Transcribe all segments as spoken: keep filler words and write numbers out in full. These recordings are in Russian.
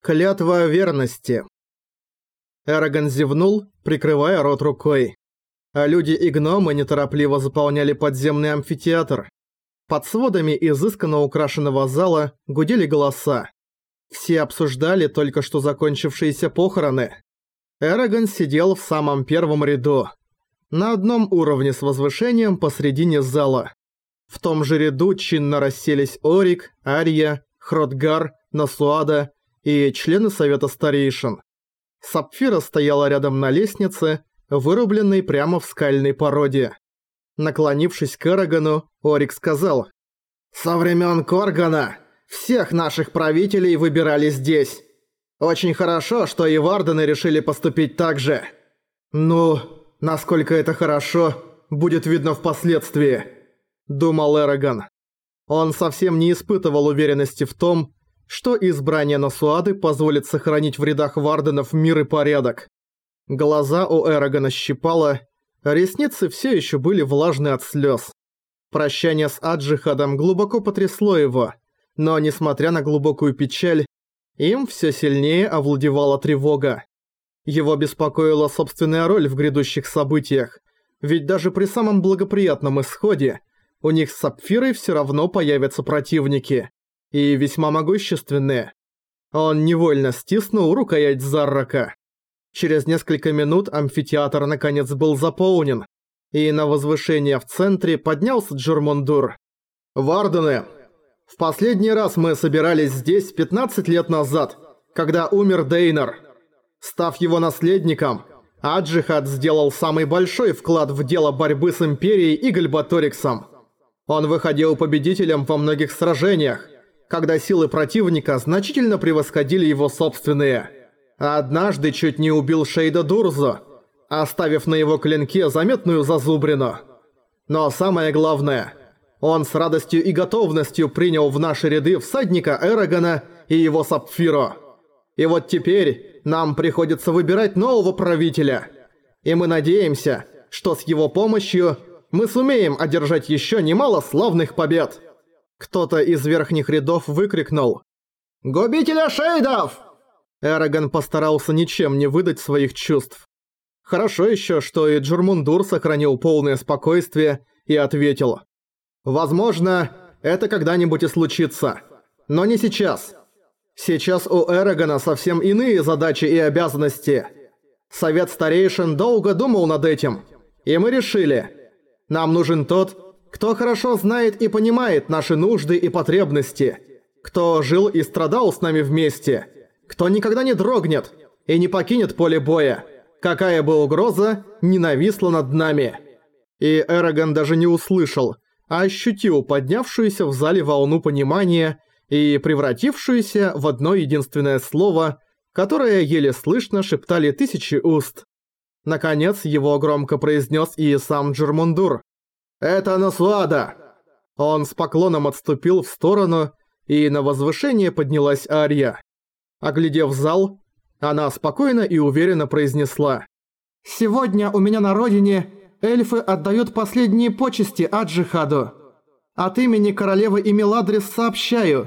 Клятва верности. Эрагон зевнул, прикрывая рот рукой. А люди и гномы неторопливо заполняли подземный амфитеатр. Под сводами изысканно украшенного зала гудели голоса. Все обсуждали только что закончившиеся похороны. Эрагон сидел в самом первом ряду. На одном уровне с возвышением посредине зала. В том же ряду чинно расселись Орик, Ария, Хротгар, Насуада и члены Совета Старейшин. Сапфира стояла рядом на лестнице, вырубленной прямо в скальной породе. Наклонившись к Эрагону, Орик сказал: «Со времен Коргана всех наших правителей выбирали здесь. Очень хорошо, что и вардены решили поступить так же. Ну, насколько это хорошо, будет видно впоследствии», — думал Эрагон. Он совсем не испытывал уверенности в том, что избрание Насуады позволит сохранить в рядах варденов мир и порядок. Глаза у Эрагона щипало, ресницы все еще были влажны от слез. Прощание с Аджихадом глубоко потрясло его, но, несмотря на глубокую печаль, им все сильнее овладевала тревога. Его беспокоила собственная роль в грядущих событиях, ведь даже при самом благоприятном исходе у них с Сапфирой все равно появятся противники, и весьма могущественные. Он невольно стиснул рукоять Заррака. Через несколько минут амфитеатр наконец был заполнен, и на возвышение в центре поднялся Джормундур. «Вардены, в последний раз мы собирались здесь пятнадцать лет назад, когда умер Дейнар. Став его наследником, Аджихад сделал самый большой вклад в дело борьбы с Империей и Гальбаториксом. Он выходил победителем во многих сражениях, когда силы противника значительно превосходили его собственные. А однажды чуть не убил Шейда Дурзу, оставив на его клинке заметную зазубрину. Но самое главное, он с радостью и готовностью принял в наши ряды всадника Эрагона и его Сапфиру. И вот теперь нам приходится выбирать нового правителя. И мы надеемся, что с его помощью мы сумеем одержать еще немало славных побед». Кто-то из верхних рядов выкрикнул: «Губителя Шейдов!» Эрагон постарался ничем не выдать своих чувств. Хорошо еще, что и Джормундур сохранил полное спокойствие и ответил: «Возможно, это когда-нибудь и случится. Но не сейчас. Сейчас у Эрагона совсем иные задачи и обязанности. Совет Старейшин долго думал над этим, и мы решили: нам нужен тот, кто хорошо знает и понимает наши нужды и потребности, кто жил и страдал с нами вместе, кто никогда не дрогнет и не покинет поле боя, какая бы угроза ни нависла над нами». И Эрагон даже не услышал, а ощутил поднявшуюся в зале волну понимания и превратившуюся в одно единственное слово, которое еле слышно шептали тысячи уст. Наконец его громко произнес и сам Джормундур: «Это Насуада!» Он с поклоном отступил в сторону, и на возвышение поднялась Ария. Оглядев зал, она спокойно и уверенно произнесла: «Сегодня у меня на родине эльфы отдают последние почести Аджихаду. От имени королевы Эмиладрис сообщаю: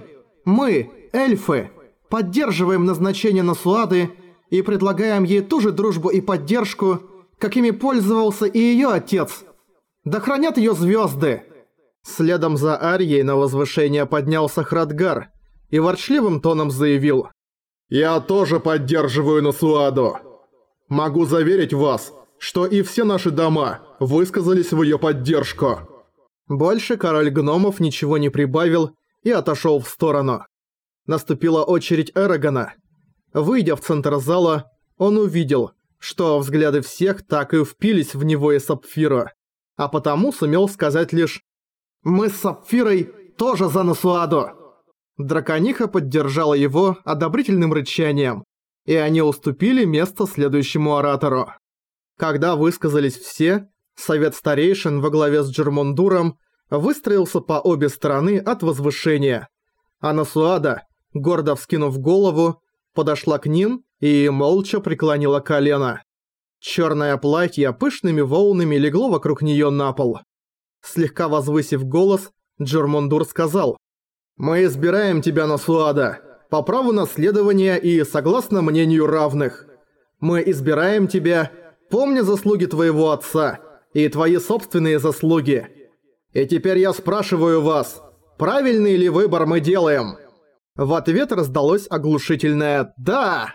мы, эльфы, поддерживаем назначение Насуады и предлагаем ей ту же дружбу и поддержку, какими пользовался и ее отец. Да хранят ее звезды!» Следом за Арией на возвышение поднялся Хротгар и ворчливым тоном заявил: «Я тоже поддерживаю Насуаду. Могу заверить вас, что и все наши дома высказались в ее поддержку». Больше король гномов ничего не прибавил и отошел в сторону. Наступила очередь Эрагона. Выйдя в центр зала, он увидел, что взгляды всех так и впились в него и Сапфиру, а потому сумел сказать лишь: «Мы с Сапфирой тоже за Насуаду». Дракониха поддержала его одобрительным рычанием, и они уступили место следующему оратору. Когда высказались все, Совет Старейшин во главе с Джормундуром выстроился по обе стороны от возвышения, а Насуада, гордо вскинув голову, подошла к ним и молча преклонила колено. Черное платье пышными волнами легло вокруг нее на пол. Слегка возвысив голос, Джормундур сказал: «Мы избираем тебя, Насуада, по праву наследования и согласно мнению равных. Мы избираем тебя, помня заслуги твоего отца и твои собственные заслуги. И теперь я спрашиваю вас, правильный ли выбор мы делаем?» В ответ раздалось оглушительное «Да!».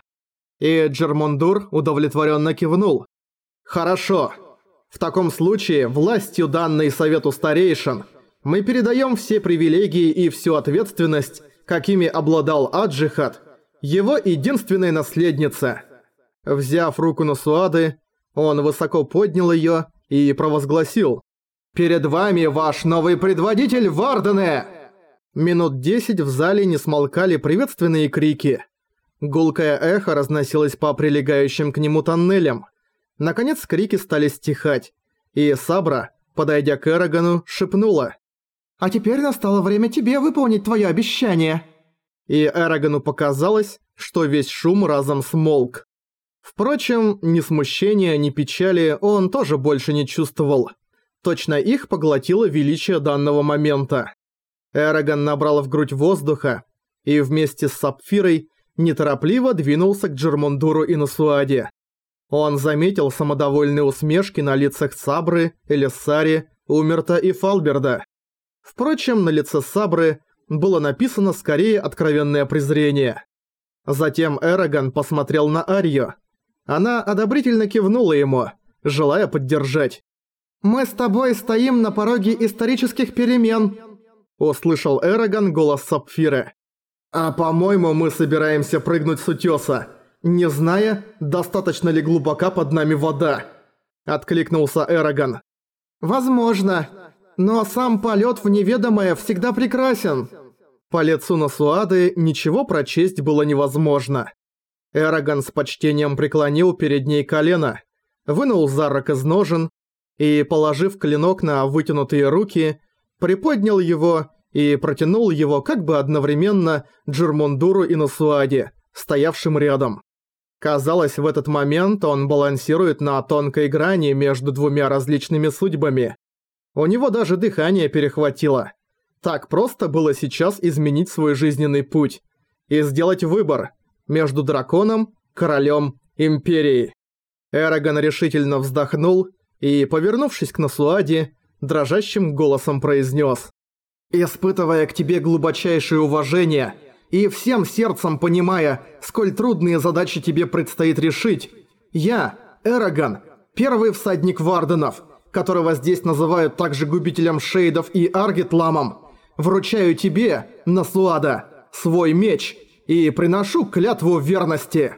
И Джермундур удовлетворенно кивнул. «Хорошо. В таком случае, властью, данной Совету Старейшин, мы передаем все привилегии и всю ответственность, какими обладал Аджихат, его единственной наследнице». Взяв руку Насуады, он высоко поднял её и провозгласил: «Перед вами ваш новый предводитель Вардене!» Минут десять в зале не смолкали приветственные крики. Гулкое эхо разносилось по прилегающим к нему тоннелям. Наконец крики стали стихать, и Сабра, подойдя к Эрагану, шепнула: «А теперь настало время тебе выполнить твое обещание». И Эрагану показалось, что весь шум разом смолк. Впрочем, ни смущения, ни печали он тоже больше не чувствовал. Точно их поглотило величие данного момента. Эраган набрал в грудь воздуха и вместе с Сапфирой неторопливо двинулся к Джермундуру и Насуаде. Он заметил самодовольные усмешки на лицах Сабры, Элиссари, Умерта и Фалберда. Впрочем, на лице Сабры было написано скорее откровенное презрение. Затем Эраган посмотрел на Арью. Она одобрительно кивнула ему, желая поддержать. «Мы с тобой стоим на пороге исторических перемен», — услышал Эраган голос Сапфиры. «А по-моему, мы собираемся прыгнуть с утёса, не зная, достаточно ли глубока под нами вода», — откликнулся Эраган. «Возможно, но сам полёт в неведомое всегда прекрасен». По лицу Насуады ничего прочесть было невозможно. Эраган с почтением преклонил перед ней колено, вынул зарок из ножен и, положив клинок на вытянутые руки, приподнял его и протянул его как бы одновременно Джермундуру и Насуаде, стоявшим рядом. Казалось, в этот момент он балансирует на тонкой грани между двумя различными судьбами. У него даже дыхание перехватило. Так просто было сейчас изменить свой жизненный путь и сделать выбор между драконом, королем, империей. Эраган решительно вздохнул и, повернувшись к Насуаде, дрожащим голосом произнес: «Испытывая к тебе глубочайшее уважение и всем сердцем понимая, сколь трудные задачи тебе предстоит решить, я, Эраган, первый всадник Варденов, которого здесь называют также губителем Шейдов и Аргитламом, вручаю тебе, Насуада, свой меч и приношу клятву верности».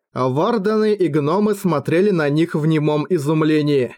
Вардены и гномы смотрели на них в немом изумлении.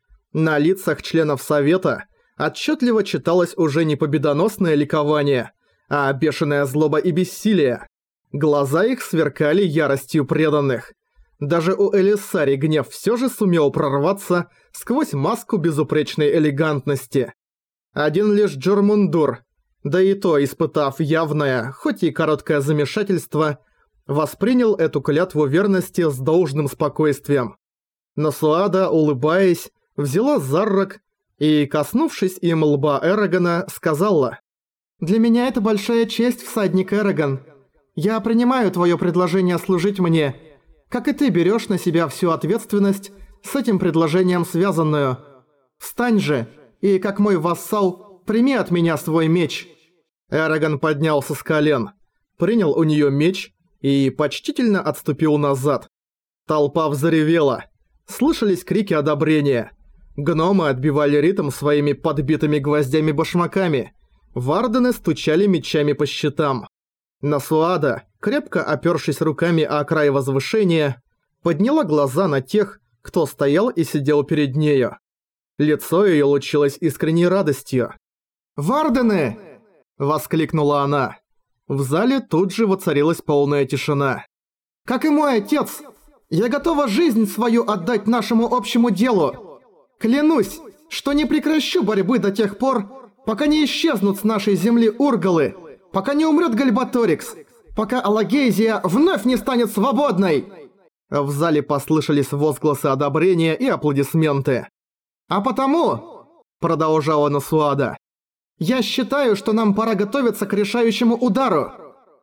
На лицах членов Совета отчетливо читалось уже не победоносное ликование, а бешеная злоба и бессилие. Глаза их сверкали яростью преданных. Даже у Элиссари гнев все же сумел прорваться сквозь маску безупречной элегантности. Один лишь Джермундур, да и то испытав явное, хоть и короткое замешательство, воспринял эту клятву верности с должным спокойствием. Насуада, улыбаясь, взяла заррок и, коснувшись им лба Эрагана, сказала: «Для меня это большая честь, всадник Эраган. Я принимаю твое предложение служить мне, как и ты берешь на себя всю ответственность с этим предложением связанную. Встань же и, как мой вассал, прими от меня свой меч». Эраган поднялся с колен, принял у нее меч и почтительно отступил назад. Толпа взревела. Слышались крики одобрения. Гномы отбивали ритм своими подбитыми гвоздями башмаками. Вардены стучали мечами по щитам. Насуада, крепко опёршись руками о край возвышения, подняла глаза на тех, кто стоял и сидел перед нею. Лицо её лучилось искренней радостью. «Вардены!» – воскликнула она. В зале тут же воцарилась полная тишина. «Как и мой отец, я готова жизнь свою отдать нашему общему делу. Клянусь, что не прекращу борьбы до тех пор, пока не исчезнут с нашей земли ургалы, пока не умрет Гальбаторикс, пока Алагейзия вновь не станет свободной!» В зале послышались возгласы одобрения и аплодисменты. «А потому, — продолжала Насуада, — я считаю, что нам пора готовиться к решающему удару.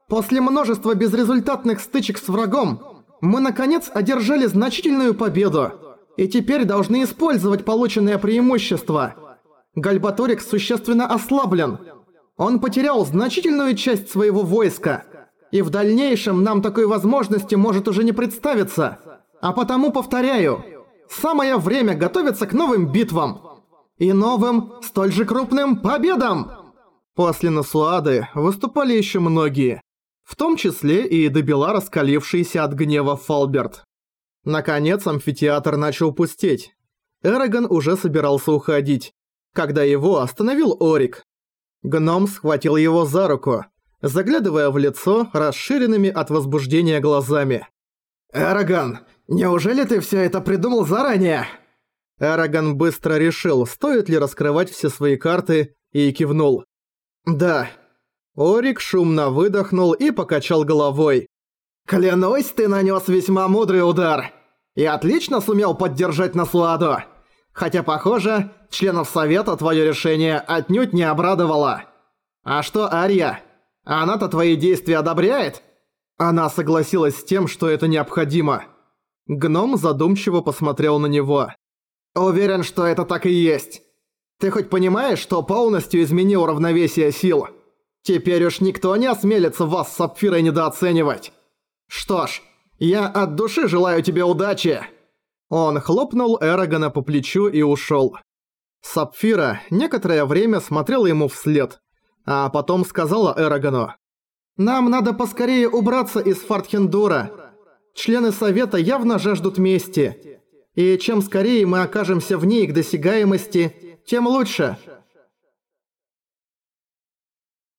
После множества безрезультатных стычек с врагом, мы наконец одержали значительную победу, и теперь должны использовать полученное преимущество. Гальбаторикс существенно ослаблен. Он потерял значительную часть своего войска, и в дальнейшем нам такой возможности может уже не представиться. А потому повторяю, самое время готовиться к новым битвам и новым, столь же крупным победам! После Насуады выступали еще многие, в том числе и добела раскалившийся от гнева Фалберт. Наконец амфитеатр начал пустеть. Эрагон уже собирался уходить, когда его остановил Орик. Гном схватил его за руку, заглядывая в лицо расширенными от возбуждения глазами. «Эрагон, неужели ты всё это придумал заранее?» Эрагон быстро решил, стоит ли раскрывать все свои карты, и кивнул. «Да». Орик шумно выдохнул и покачал головой. «Клянусь, ты нанес весьма мудрый удар. И отлично сумел поддержать Насуаду. Хотя, похоже, членов Совета твое решение отнюдь не обрадовало. А что Ария? Она-то твои действия одобряет?» Она согласилась с тем, что это необходимо. Гном задумчиво посмотрел на него. «Уверен, что это так и есть. Ты хоть понимаешь, что полностью изменил равновесие сил? Теперь уж никто не осмелится вас с Сапфирой недооценивать. Что ж, я от души желаю тебе удачи!» Он хлопнул Эрагона по плечу и ушёл. Сапфира некоторое время смотрела ему вслед, а потом сказала Эрагону: «Нам надо поскорее убраться из Фартхендура. Члены Совета явно жаждут мести. И чем скорее мы окажемся вне их досягаемости, тем лучше.